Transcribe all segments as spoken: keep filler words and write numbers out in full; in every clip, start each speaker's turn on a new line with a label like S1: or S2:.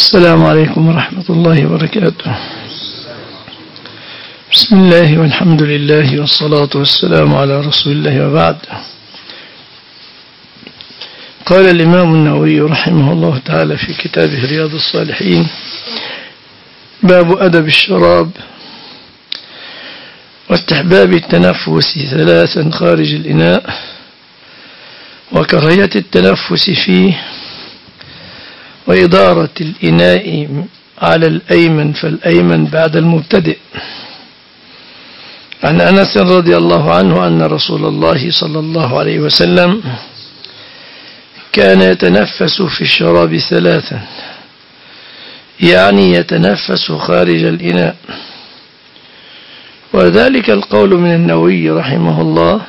S1: السلام عليكم ورحمة الله وبركاته. بسم الله والحمد لله والصلاة والسلام على رسول الله وبعد. قال الإمام النووي رحمه الله تعالى في كتابه رياض الصالحين: باب أدب الشراب واستحباب التنفس ثلاثا خارج الإناء وكراهية التنفس فيه وإدارة الإناء على الأيمن فالأيمن بعد المبتدئ. عن أنس رضي الله عنه أن رسول الله صلى الله عليه وسلم كان يتنفس في الشراب ثلاثا، يعني يتنفس خارج الإناء. وذلك القول من النووي رحمه الله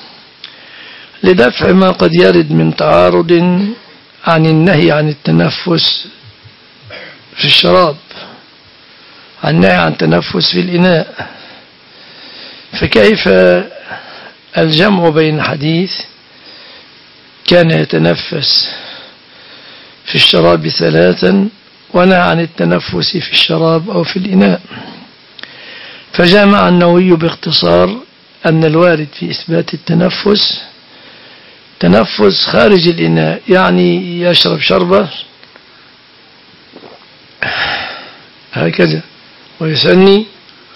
S1: لدفع ما قد يرد من تعارض عن النهي عن التنفس في الشراب، عن النهي عن التنفس في الإناء. فكيف الجمع بين حديث كان يتنفس في الشراب ثلاثا ونهى عن التنفس في الشراب أو في الإناء؟ فجمع النووي باختصار أن الوارد في إثبات التنفس تنفس خارج الإناء، يعني يشرب شربة هكذا ويسني،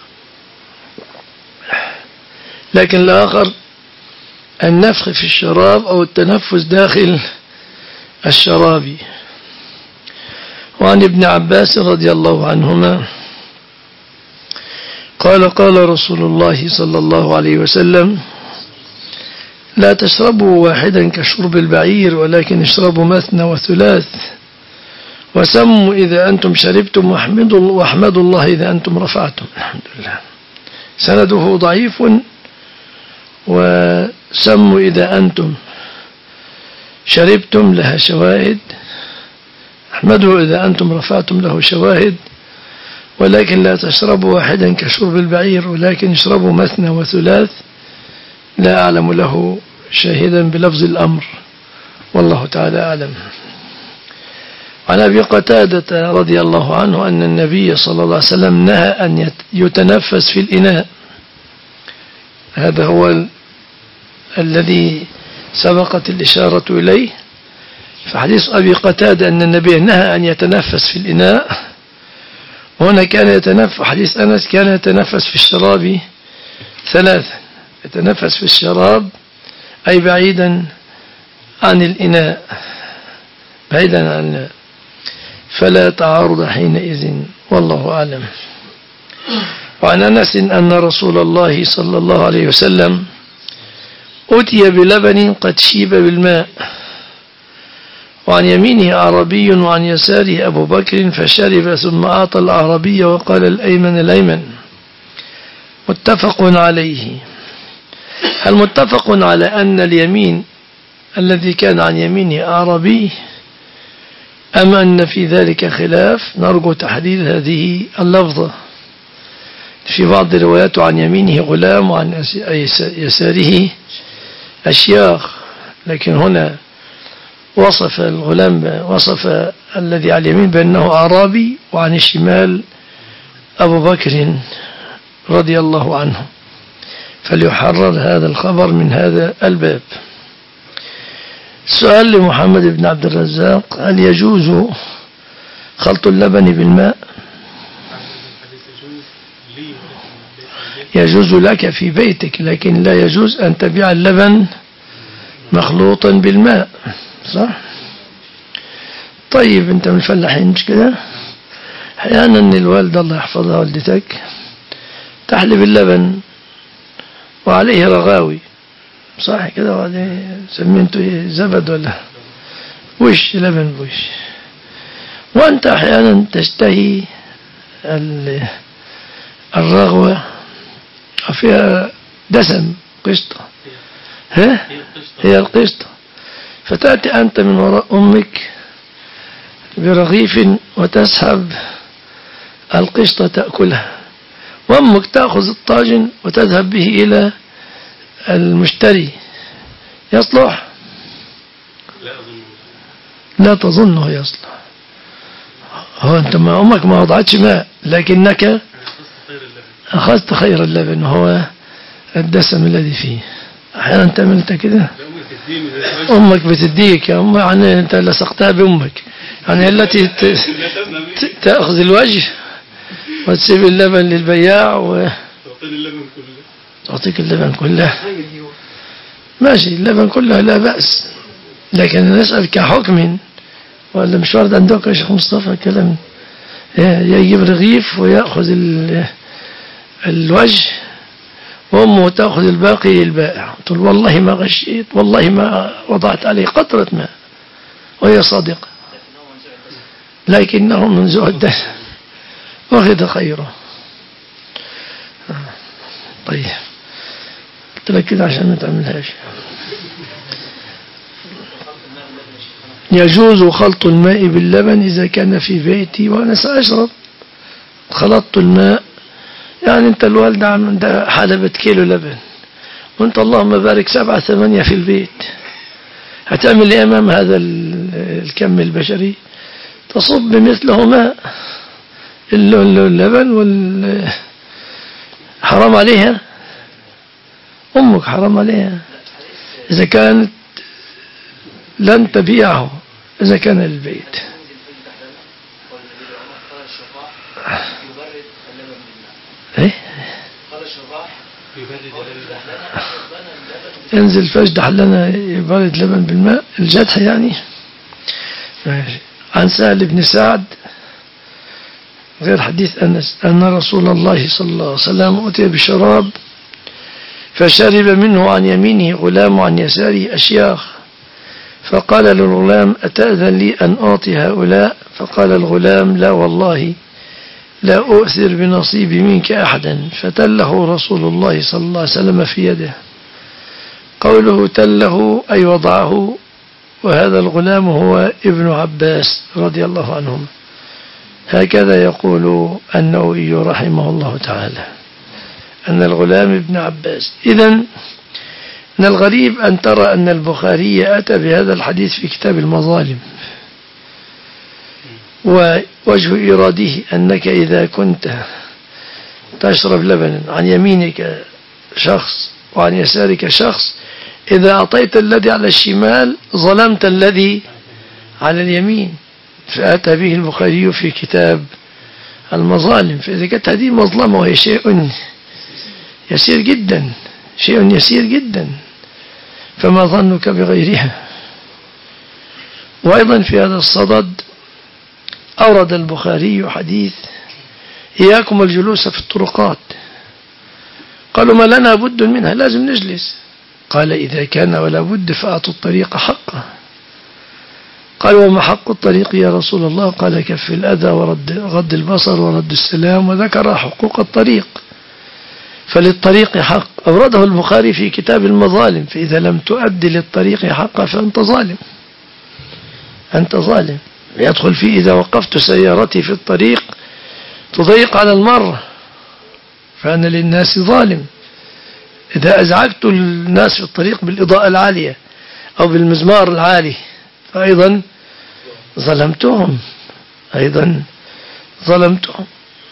S1: لكن الآخر النفخ في الشراب أو التنفس داخل الشراب. وعن ابن عباس رضي الله عنهما قال: قال رسول الله صلى الله عليه وسلم: لا تشربوا واحدا كشرب البعير، ولكن اشربوا مثنى وثلاث، وسموا إذا أنتم شربتم واحمدوا, واحمدوا الله إذا أنتم رفعتم. الحمد لله. سنده ضعيف. وسموا إذا أنتم شربتم لها شواهد، احمدوا إذا أنتم رفعتم له شواهد. ولكن لا تشربوا واحدا كشرب البعير، ولكن اشربوا مثنى وثلاث، لا أعلم له شاهدا بلفظ الأمر، والله تعالى أعلم. عن أبي قتادة رضي الله عنه أن النبي صلى الله عليه وسلم نهى أن يتنفس في الإناء. هذا هو ال... الذي سبقت الإشارة إليه. فحديث أبي قتادة أن النبي نهى أن يتنفس في الإناء، وهنا كان يتنفس. حديث أنس كان يتنفس في الشراب ثلاثا، يتنفس في الشراب أي بعيدا عن الإناء، بعيدا عن الإناء، فلا تعارض حينئذ، والله أعلم. وعن أنس أن رسول الله صلى الله عليه وسلم أتي بلبن قد شيب بالماء، وعن يمينه أعرابي وعن يساره أبو بكر فشرب، ثم أعطى الأعرابي وقال: الأيمن الأيمن. متفق عليه. المتفق على أن اليمين الذي كان عن يمينه أعرابي، أما أن في ذلك خلاف نرجو تحديد هذه اللفظة. في بعض الروايات عن يمينه غلام وعن يساره أشياخ، لكن هنا وصف الغلام، وصف الذي على اليمين بأنه أعرابي، وعن الشمال أبو بكر رضي الله عنه، فليحرر هذا الخبر من هذا الباب. سؤال لمحمد بن عبد الرزاق: هل يجوز خلط اللبن بالماء؟ يجوز لك في بيتك، لكن لا يجوز أن تبيع اللبن مخلوطا بالماء، صح؟ طيب، أنت من الفلاحين مش كده؟ أحيانا الوالدة الله يحفظها والدتك تحلب اللبن وعليه رغاوي، صح كده، وعليه سمينته زبد ولا وش لبن بوش، وأنت أحيانا تشتهي الرغوة فيها دسم، قشطة، ها؟ هي القشطة. فتأتي أنت من وراء أمك برغيف وتسحب القشطة تأكلها، وأمك تأخذ الطاجن وتذهب به إلى المشتري. يصلح؟ لا أظن. لا تظنه يصلح. هو أنت ما أمك ما وضعتش ماء لكنك أخذت خير اللبن وهو الدسم الذي فيه. أحيانا تعمل أنت كده أمك بتديك يا أم، يعني أنت لصقتها بأمك، يعني التي تأخذ الوجه وتسيب اللبن للبياع وتعطيك اللبن كله. ماشي اللبن كله لا بأس، لكن نسأل كحكم ولا مش وارد عندك يا شيخ مصطفى كلام يجيب رغيف ويأخذ الوجه وأمه تأخذ الباقي للبائع، تقول والله ما غشيت والله ما وضعت عليه قطرة ماء وهي صادقة، لكنه من زهد واخذ خيره. طيب قلت لك كده عشان ما تعملهاش. يجوز خلط الماء باللبن إذا كان في بيتي وأنا سأشرب. خلطت الماء يعني أنت الوالدة عندها حلبت كيلو لبن وأنت اللهم بارك سبعة ثمانية في البيت، هتعمل إيه أمام هذا الكم البشري؟ تصب بمثله ماء اللبن وال حرام عليها أمك، حرام عليها إذا كانت لن تبيعه إذا كان للبيت. إيه؟ ينزل فاجدح لنا يبرد لبن بالماء الجدح يعني. عن سهل بن سعد غير حديث أنس أن رسول الله صلى الله عليه وسلم أتي بشراب فشرب منه عن يمينه غلام عن يساره أشياخ، فقال للغلام أتأذن لي أن أعطي هؤلاء؟ فقال الغلام لا والله لا أؤثر بنصيبي منك أحدا، فتله رسول الله صلى الله عليه وسلم في يده. قوله تله أي وضعه، وهذا الغلام هو ابن عباس رضي الله عنهم. هكذا يقول النووي رحمه الله تعالى أن الغلام ابن عباس. إذن من الغريب أن ترى أن البخاري أتى بهذا الحديث في كتاب المظالم، ووجه إيراده أنك إذا كنت تشرب لبنا عن يمينك شخص وعن يسارك شخص، إذا أعطيت الذي على الشمال ظلمت الذي على اليمين، فأتى به البخاري في كتاب المظالم. فإذا كانت هذه مظلمة وهي شيء يسير جدا شيء يسير جدا فما ظنك بغيرها. وأيضا في هذا الصدد أورد البخاري حديث إياكم الجلوس في الطرقات. قالوا ما لنا بد منها، لازم نجلس. قال إذا كان ولا بد فأعطوا الطريق حقه. قال وما حق الطريق يا رسول الله؟ قال كف الأذى ورد غض البصر ورد السلام، وذكر حقوق الطريق. فللطريق حق أورده البخاري في كتاب المظالم، فإذا لم تؤدي للطريق حقا فأنت ظالم، أنت ظالم. يدخل فيه إذا وقفت سيارتي في الطريق تضيق على المرة فأنا للناس ظالم. إذا أزعجت الناس في الطريق بالإضاءة العالية أو بالمزمار العالي فأيضا ظلمتهم أيضا ظلمتهم.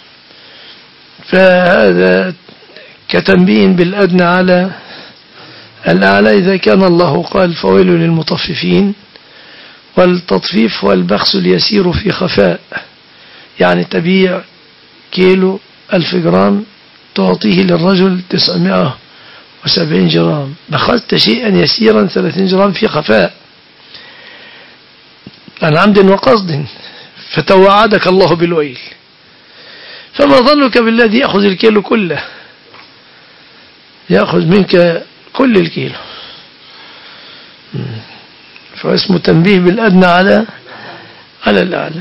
S1: فهذا كتنبيه بالأدنى على الأعلى. إذا كان الله قال فويل للمطففين، والتطفيف والبخس اليسير في خفاء، يعني تبيع كيلو ألف جرام تعطيه للرجل تسعمائة وسبعين جرام، بخست شيئا يسيرا ثلاثين جرام في خفاء عن عمد وقصد، فتوعدك الله بالويل. فما ظنك بالذي يأخذ الكيلو كله، يأخذ منك كل الكيلو. فاسمه تنبيه بالأدنى على على الأعلى.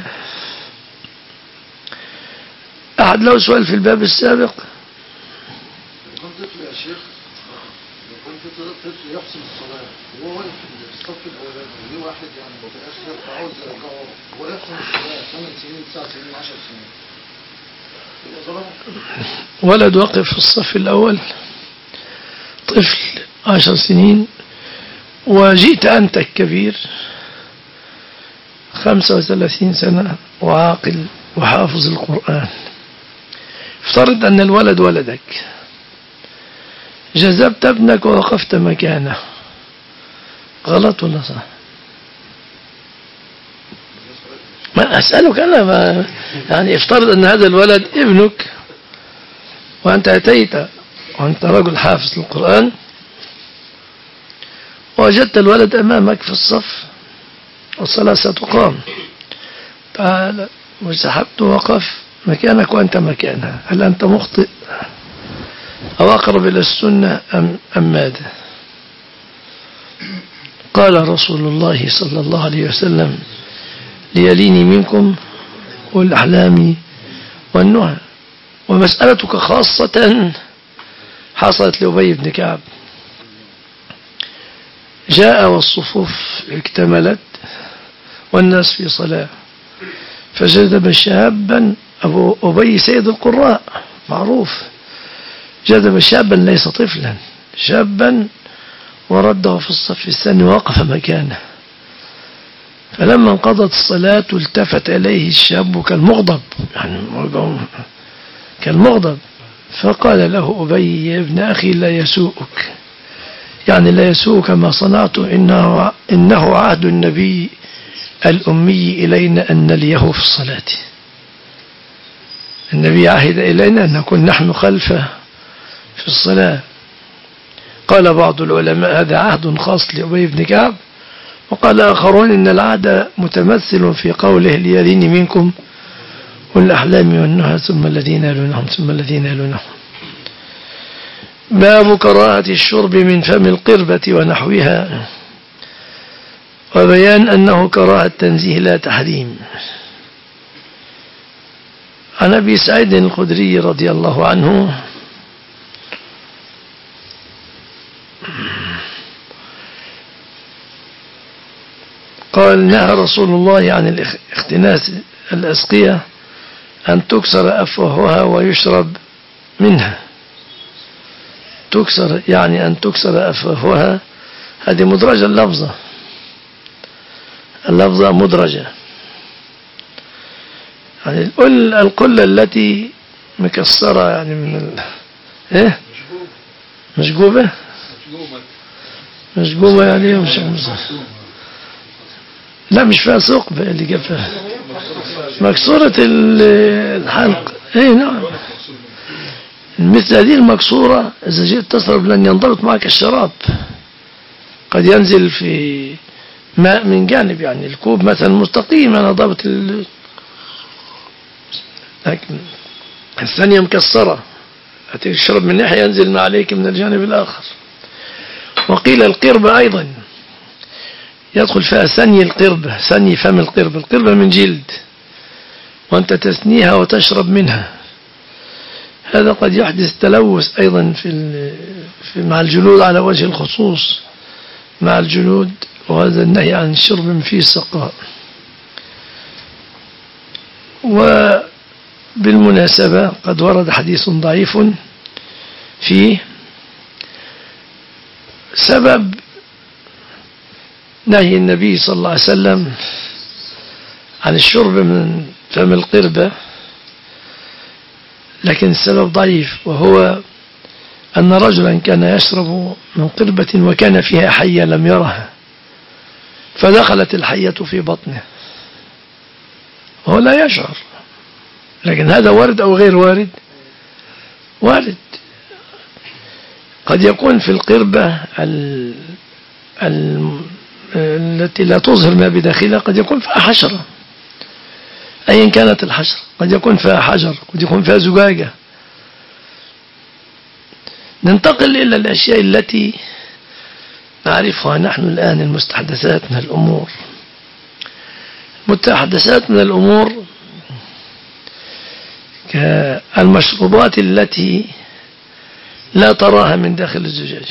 S1: أحد له سؤال في الباب السابق؟
S2: يا شيخ كنت طفل يحسن الصلاة وهو واقف في الصف الأولاني وليه واحد يعني متأخر فعاوز يرجعه ويحسن الصلاة ثمان سنين تسع سنين عشر سنين،
S1: ولد واقف في الصف الأول طفل عشر سنين وجئت أنت الكبير خمسة وثلاثين سنة وعاقل وحافظ القرآن. افترض أن الولد ولدك، جذبت ابنك ووقفت مكانه، غلط ولا صح؟ ما أسألك أنا، ما يعني افترض أن هذا الولد ابنك وأنت أتيت وأنت رجل حافظ القرآن ووجدت الولد أمامك في الصف والصلاة ستقام، تعال وسحبت وقف مكانك وأنت مكانها، هل أنت مخطئ أو أقرب إلى السنة أم, أم ماذا؟ قال رسول الله صلى الله عليه وسلم: ليليني منكم والأحلام والنهى. ومسألتك خاصة حصلت لأبي بن كعب، جاء والصفوف اكتملت والناس في صلاة، فجذب شابا، أبو أبي سيد القراء معروف، جذب شابا ليس طفلا، شابا ورده في الصف الثاني ووقف مكانه. فلما انقضت الصلاة التفت إليه الشاب كالمغضب، يعني كالمغضب، فقال له أبي: يا ابن أخي لا يسوءك، يعني لا يسوءك ما صنعت، إنه, إنه عهد النبي الأمي إلينا أن نليه في الصلاة. النبي عهد إلينا أن نكون نحن خلفه في الصلاة. قال بعض العلماء: هذا عهد خاص لأبي بن كعب، وقال آخرون إن العهد متمثل في قوله: ليليني منكم والأحلام والنهى ثم الذين يلونهم ثم الذين يلونهم. باب كراهة الشرب من فم القربة ونحوها، وبيان أنه كراهة تنزيه لا تحريم. عن أبي سعيد الخدري رضي الله عنه قال: نهى رسول الله عن اختناس الأسقية أن تكسر أفواهها ويشرب منها. تكسر يعني أن تكسر أفواهها، هذه مدرجة اللفظة، اللفظة مدرجة، يعني القلة التي مكسرة، يعني من ال... إيه؟ مشجوبة مشجوبة يعني مش لا مش فيها ثقب اللي جابها، مكسورة الحلق. ايه نعم، مثل هذه المكسورة إذا جئت تشرب لن ينضبط معك الشراب، قد ينزل في ماء من جانب، يعني الكوب مثلا مستقيم أنا ضبط ال... لكن الثانية مكسرة، هتشرب من ناحية ينزل ما عليك من الجانب الآخر. وقيل القربة أيضا يدخل فيها ثني القربة، ثني فم القربة، القربة من جلد وأنت تثنيها وتشرب منها، هذا قد يحدث تلوث أيضا في, في مع الجلود على وجه الخصوص مع الجلود، وهذا النهي عن الشرب فيه سقاء. وبالمناسبة قد ورد حديث ضعيف فيه سبب نهي النبي صلى الله عليه وسلم عن الشرب من فم القربة، لكن السبب ضعيف، وهو أن رجلا كان يشرب من قربة وكان فيها حية لم يرها، فدخلت الحية في بطنه وهو لا يشعر. لكن هذا وارد أو غير وارد؟ وارد. قد يكون في القربة ال ال التي لا تظهر ما بداخلها قد يكون فيها حشرة، أيا كانت الحشرة، قد يكون فيها حجر، قد يكون فيها زجاجة. ننتقل إلى الأشياء التي نعرفها نحن الآن، المستحدثات من الأمور. المستحدثات من الأمور كالمشروبات التي لا تراها من داخل الزجاجة،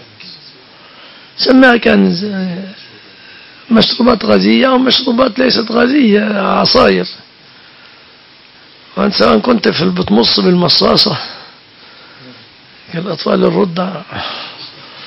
S1: سماها كان مشروبات غازية أو مشروبات ليست غازية، عصاير. وأنت سواء كنت في بتمص بالمصاصة كالأطفال الرضع،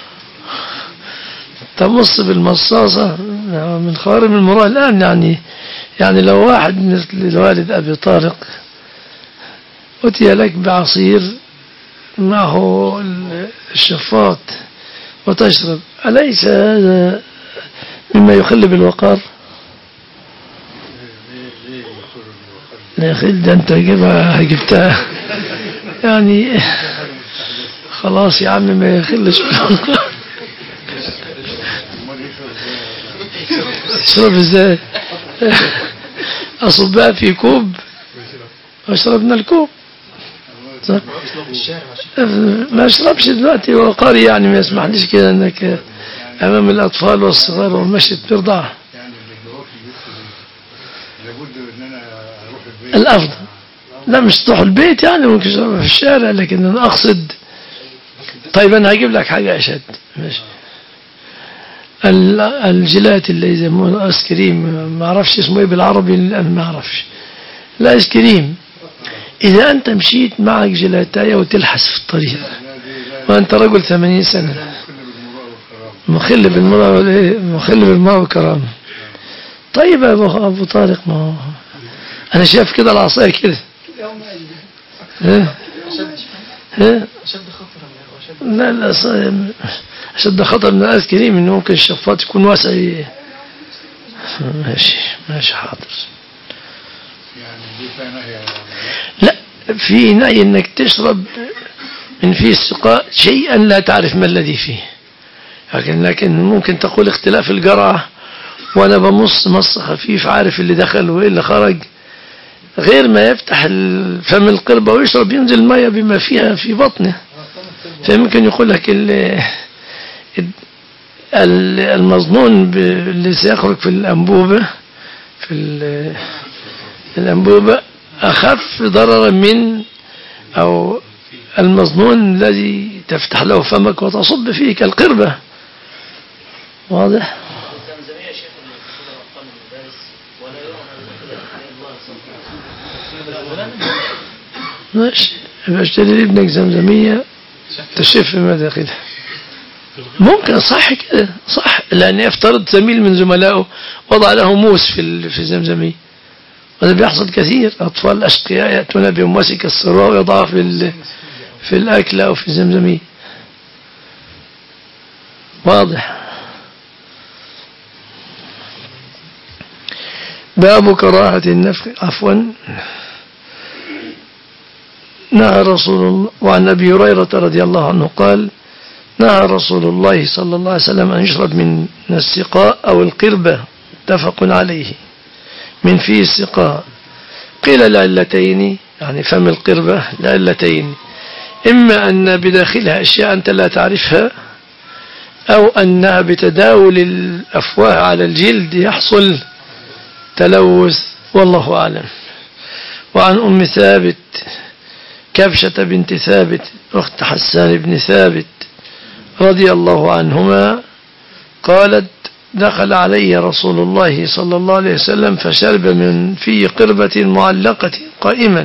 S1: تمص بالمصاصة من خوارم المروءة الآن، يعني يعني لو واحد مثل الوالد أبي طارق أتي لك بعصير معه الشفاط وتشرب، أليس هذا مما يخل بالوقار؟ يا أخي ده أنت جبها جبتها يعني خلاص يا عم ما يخلش بالوقار. اشرب ازاي؟ أصبها في كوب واشرب من الكوب. ما اشربش دلوقتي وقاري يعني ما يسمحليش كده انك امام الاطفال والصغار والمشي ترضع. الافضل لا مش تروح البيت يعني ممكن تشربها في الشارع، لكن انا اقصد. طيب انا هجيب لك حاجه اشد. ماشي. الجيلات اللي يسمونه ايس كريم، ما اعرفش اسمه ايه بالعربي الان، ما اعرفش. الايس كريم إذا أنت مشيت معك جيلاتاية وتلحس في الطريق وأنت رجل ثمانين سنة مخل بالمرأة مخل بالماء والكرامة. طيب يا أبو طارق، ما أنا شايف كده العصاية كده. ها ها لا لا أشد خطر من الآيس كريم إنه ممكن الشفاط يكون واسع. ماشي ماشي حاضر. لا في نهي انك تشرب من فيه السقاء شيئا لا تعرف ما الذي فيه، لكن لكن ممكن تقول اختلاف الجرعة وانا بمص مص خفيف عارف اللي دخل وايه اللي خرج، غير ما يفتح فم القربة ويشرب ينزل المية بما فيها في بطنه. فممكن يقول لك المظنون اللي سيخرج في الأنبوبة في الأنبوبة أخف ضررا من أو المظنون الذي تفتح له فمك وتصب فيه كالقربة. واضح؟ ماشي. اشتري ابنك زمزمية تشف ما داخلها. ممكن صح كده صح، لأن يفترض زميل من زملائه وضع له موس في في الزمزمية، وهذا بيحصل كثير. أطفال أشقياء يأتون بموس يكسروها ويضعها في في الأكل أو في الزمزمية. واضح. باب كراهة النفخ عفوا نهى رسول الله. وعن أبي هريرة رضي الله عنه قال نهى رسول الله صلى الله عليه وسلم أن يشرب من السقاء أو القربة، متفق عليه، من فيه السقاء. قيل لعلتين، يعني فم القربة لعلتين: إما أن بداخلها أشياء أنت لا تعرفها، أو أنها بتداول الأفواه على الجلد يحصل تلوث، والله أعلم. وعن أم ثابت كبشة بنت ثابت أخت حسان بن ثابت رضي الله عنهما قالت دخل علي رسول الله صلى الله عليه وسلم فشرب من في قربة معلقة قائما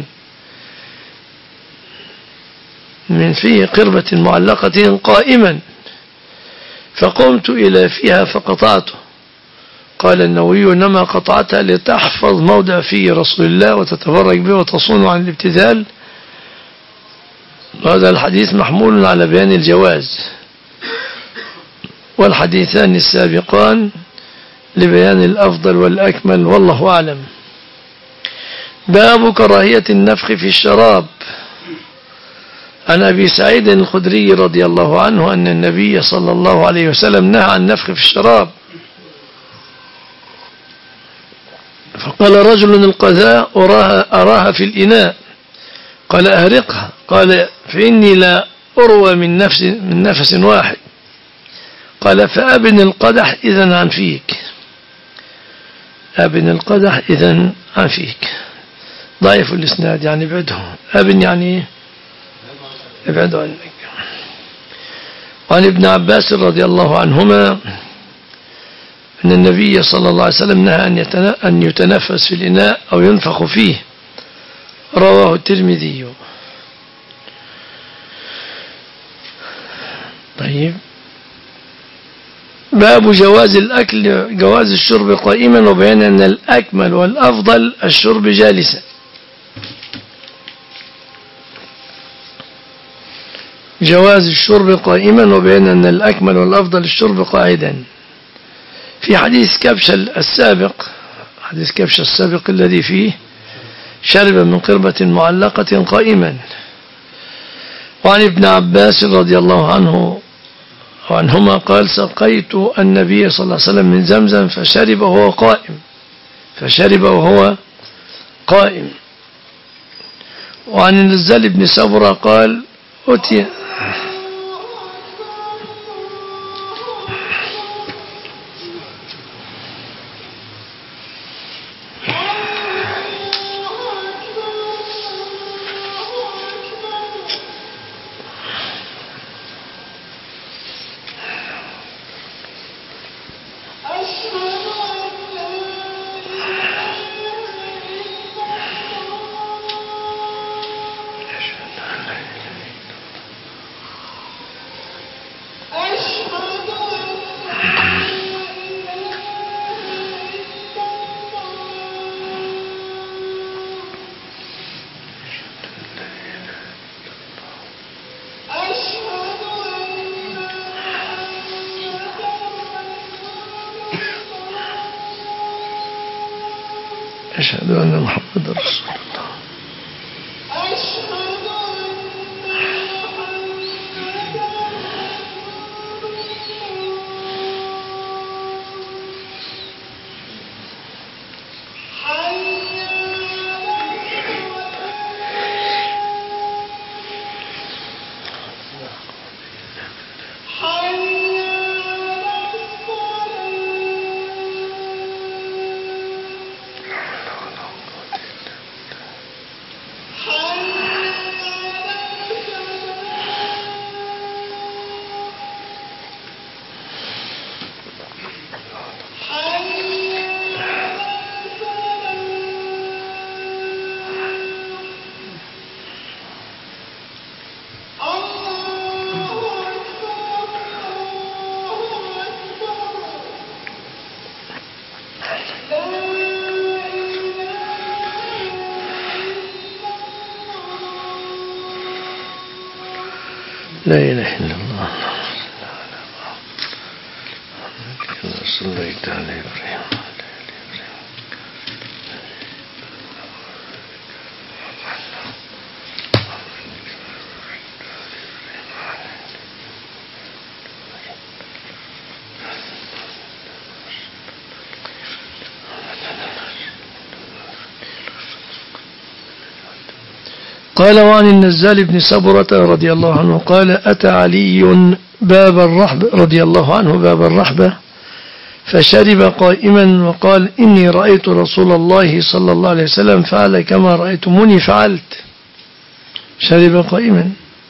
S1: من في قربة معلقة قائما فقمت إلى فيها فقطعته. قال النووي إنما قطعتها لتحفظ موضع في رسول الله وتتفرج به وتصون عن الابتذال. وهذا الحديث محمول على بيان الجواز، والحديثان السابقان لبيان الأفضل والأكمل، والله أعلم. باب كراهية النفخ في الشراب. عن أبي سعيد الخدري رضي الله عنه أن النبي صلى الله عليه وسلم نهى عن النفخ في الشراب، فقال رجل القذاء أراها, أراها في الإناء، قال أهرقها، قال فإني لا أروى من نفس, من نفس واحد، قال فأبن القدح إذن عن فيك، أبن القدح إذن عن فيك. ضعيف الإسناد يعني ابعده، أبن يعني ابعده عنك. وعن ابن عباس رضي الله عنهما أن النبي صلى الله عليه وسلم نهى أن يتنفس في الإناء أو ينفخ فيه، رواه الترمذي. طيب باب جواز الأكل جواز الشرب قائما، وبيان أن الأكمل والأفضل الشرب جالسا. جواز الشرب قائما، وبيان أن الأكمل والأفضل الشرب قاعدا. في حديث كبش السابق، حديث كبش السابق الذي فيه شرب من قربة معلقة قائما. وعن ابن عباس رضي الله عنه وعنهما قال سقيت النبي صلى الله عليه وسلم من زمزم فشرب وهو قائم فشرب وهو قائم. وعن النزال بن سبرة قال أتي أشهد أن محمد رسول الله. لا إله إلا الله. صليت على إبراهيم. قال وعن النزال بن سبرة رضي الله عنه قال أتى علي باب الرحبة رضي الله عنه باب الرحبة فشرب قائما وقال إني رأيت رسول الله صلى الله عليه وسلم فعل كما رأيتموني فعلت. شرب قائما.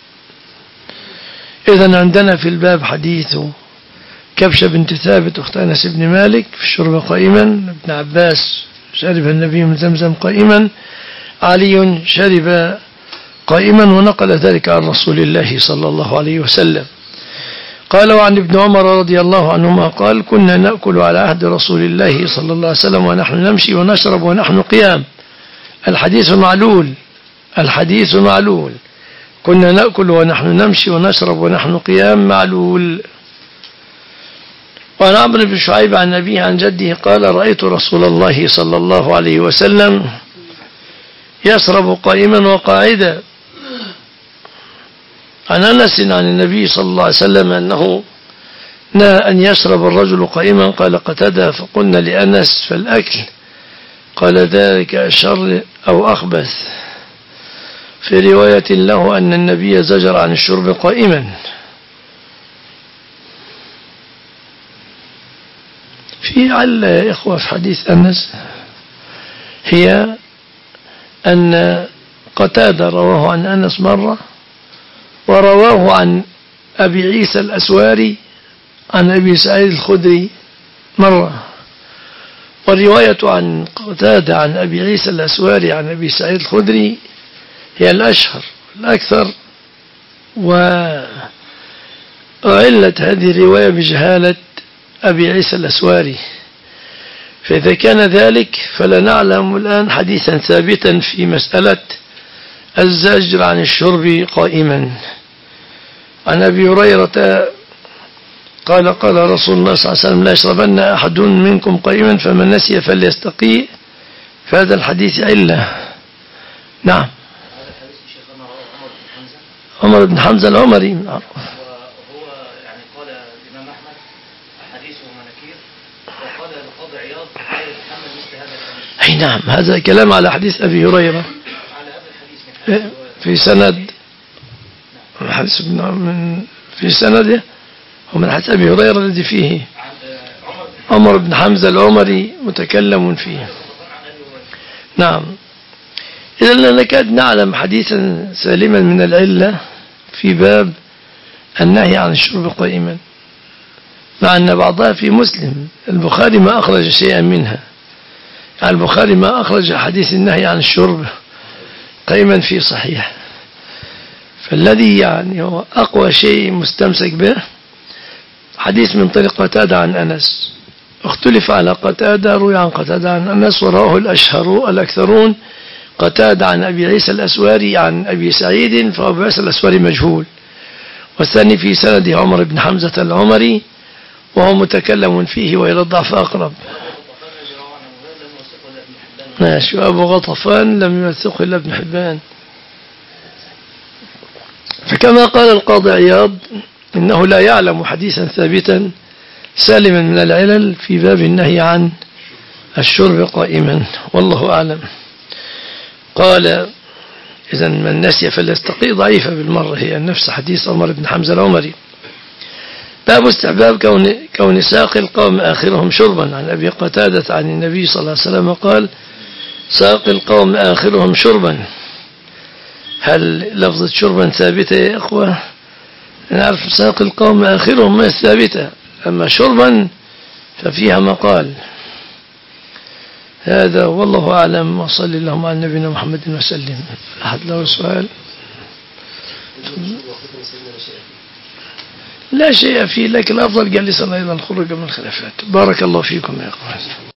S1: إذن عندنا في الباب حديث كبشة بنت ثابت أخت أنس بن مالك في الشرب قائما. ابن عباس شرب النبي من زمزم قائما. علي شرب قائما ونقل ذلك عن رسول الله صلى الله عليه وسلم. قال وعن ابن عمر رضي الله عنهما قال كنا نأكل على عهد رسول الله صلى الله عليه وسلم ونحن نمشي ونشرب ونحن قيام. الحديث معلول الحديث معلول كنا نأكل ونحن نمشي ونشرب ونحن قيام معلول. وعن عمرو بن شعيب عن أبيه عن جده قال رأيت رسول الله صلى الله عليه وسلم يشرب قائما وقاعدا. عن أنس عن النبي صلى الله عليه وسلم أنه نهى أن يشرب الرجل قائما. قال قتادة فقلنا لأنس فالأكل قال ذلك أشر أو أخبث. في رواية له أن النبي زجر عن الشرب قائما. في علة يا إخوة في حديث أنس هي أن قتادة رواه عن أنس مرة ورواه عن أبي عيسى الأسواري عن أبي سعيد الخدري مرة. والرواية عن قتادة عن أبي عيسى الأسواري عن أبي سعيد الخدري هي الأشهر الأكثر. وعلت هذه الرواية بجهالة أبي عيسى الأسواري. فإذا كان ذلك فلا نعلم الآن حديثا ثابتا في مسألة الزجر عن الشرب قائما. عن أبي هريرة قال قال رسول الله صلى الله عليه وسلم لا يشربن أحد منكم قائما فمن نسي فليستقي. فهذا الحديث علة. نعم. عمر بن حمزة العمري.
S3: وهو يعني قال الإمام أحمد حديثه مناكير، وقال القاضي عياض لا يتحمل مثل هذا الحديث.
S1: أي نعم، هذا كلام على حديث أبي هريرة
S3: على هذا الحديث
S1: في سند حديث من في سنده ومن حديث أبي هريرة الذي فيه عمر بن حمزة العمري متكلم فيه. نعم. إذا نكاد نعلم حديثا سالما من العلة في باب النهي عن الشرب قائما، مع أن بعضها في مسلم. البخاري ما أخرج شيئا منها، يعني البخاري ما أخرج حديث النهي عن الشرب قائما في صحيح. فالذي يعني هو أقوى شيء مستمسك به حديث من طريق قتادة عن أنس. اختلف على قتادة، روي عن قتادة عن أنس ورواه الأشهر الأكثرون قتادة عن أبي عيسى الأسواري عن أبي سعيد، فأبو عيسى الأسواري مجهول. والثاني في سنده عمر بن حمزة العمري وهو متكلم فيه وإلى الضعف أقرب. ماشي. وأبو غطفان لم يوثقه إلا ابن حبان. فكما قال القاضي عياض إنه لا يعلم حديثا ثابتا سالما من العلل في باب النهي عن الشرب قائما، والله أعلم. قال إذن من نسي فليستقي ضعيفة بالمرة هي النفس حديث عمر بن حمزة العمري. باب استحباب كون, كون ساقي القوم آخرهم شربا. عن أبي قتادة عن النبي صلى الله عليه وسلم قال ساقي القوم آخرهم شربا. هل لفظة شربا ثابتة يا أخوة؟ نعرف ساقي القوم آخرهم ما ثابتة، أما شربا ففيها مقال. هذا والله أعلم. وصلى اللهم على نبينا محمد وسلم. أحد له سؤال؟ لا شيء فيه، لكن الأفضل جلسنا إلى الخروج من الخلافات. بارك الله فيكم يا أخوان.